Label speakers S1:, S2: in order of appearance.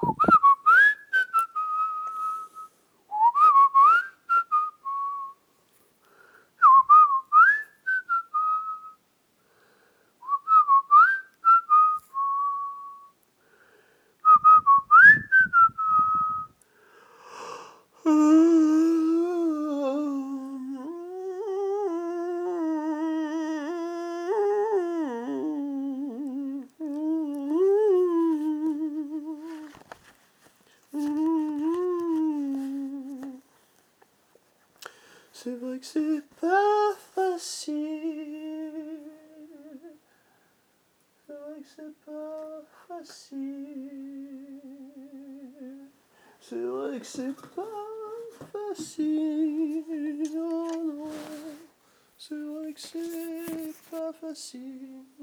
S1: C'est vrai que c'est pas facile. C'est vrai que c'est pas facile. C'est vrai que c'est pas facile. Oh non. C'est vrai que c'est pas facile.